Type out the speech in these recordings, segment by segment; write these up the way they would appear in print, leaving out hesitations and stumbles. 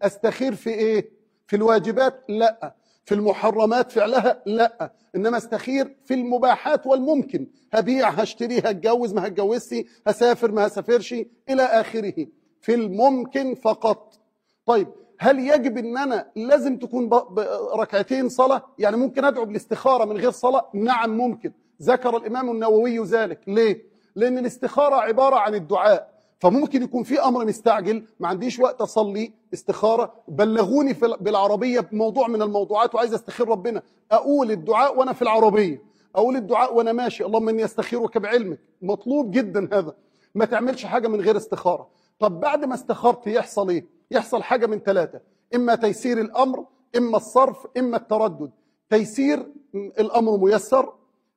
استخير في ايه؟ في الواجبات؟ لا. في المحرمات فعلها؟ لا. انما استخير في المباحات والممكن، هبيع هشتري هتجوز ما هتجوزش، هسافر ما هسافرش الى اخره، في الممكن فقط. طيب هل يجب ان انا لازم تكون ركعتين صلاه؟ يعني ممكن ادعو بالاستخاره من غير صلاه؟ نعم ممكن. ذكر الامام النووي ذلك. ليه؟ لان الاستخاره عباره عن الدعاء، فممكن يكون في امر مستعجل ما عنديش وقت اصلي استخاره، بلغوني بالعربيه بموضوع من الموضوعات وعايز استخير ربنا، اقول الدعاء وانا في العربيه، اقول الدعاء وانا ماشي، اللهم اني استخيرك بعلمك. مطلوب جدا هذا. ما تعملش حاجه من غير استخاره. طب بعد ما استخرت يحصل ايه؟ يحصل حاجه من ثلاثه: اما تيسير الامر، اما الصرف، اما التردد. تيسير، الامر ميسر،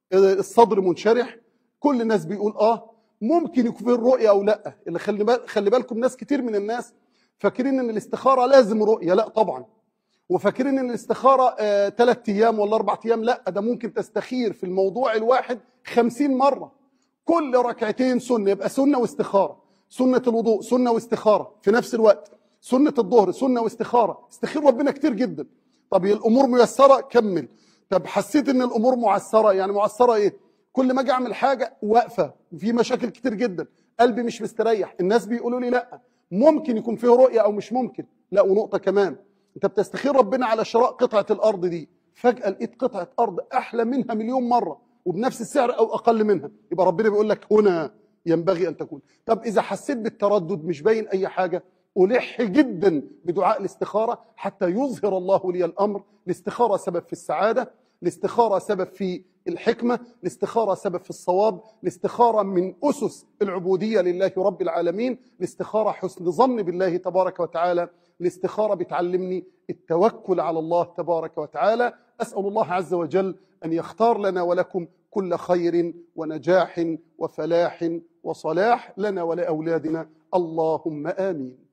الصدر منشرح، كل الناس بيقول ممكن يكون في الرؤيه او لا. اللي خلي بالكم، ناس كتير من الناس فاكرين ان الاستخاره لازم رؤيه. لا طبعا. وفاكرين ان الاستخاره 3 ايام ولا 4 ايام. لا، ده ممكن تستخير في الموضوع الواحد 50 مره. كل ركعتين سنه يبقى سنه واستخاره، سنه الوضوء سنه واستخاره في نفس الوقت، سنه الظهر سنه واستخاره. استخير ربنا كتير جدا. طب الامور ميسره؟ كمل. طب حسيت ان الامور معسره؟ يعني معسره ايه؟ كل ما اجي اعمل حاجه واقفه، وفي مشاكل كتير جدا، قلبي مش مستريح، الناس بيقولوا لي لا، ممكن يكون فيه رؤيه او مش ممكن. لا، ونقطه كمان، انت بتستخير ربنا على شراء قطعه الارض دي، فجاه لقيت قطعه ارض احلى منها مليون مره وبنفس السعر او اقل منها، يبقى ربنا بيقول لك هنا ينبغي ان تكون. طب اذا حسيت بالتردد مش باين اي حاجه، ألح جدا بدعاء الاستخاره حتى يظهر الله لي الامر. الاستخاره سبب في السعاده، الاستخاره سبب في الحكمه، الاستخاره سبب في الصواب، الاستخاره من اسس العبوديه لله رب العالمين، الاستخاره حسن ظن بالله تبارك وتعالى، الاستخاره بتعلمني التوكل على الله تبارك وتعالى. اسال الله عز وجل ان يختار لنا ولكم كل خير ونجاح وفلاح وصلاح لنا ولاولادنا، اللهم امين.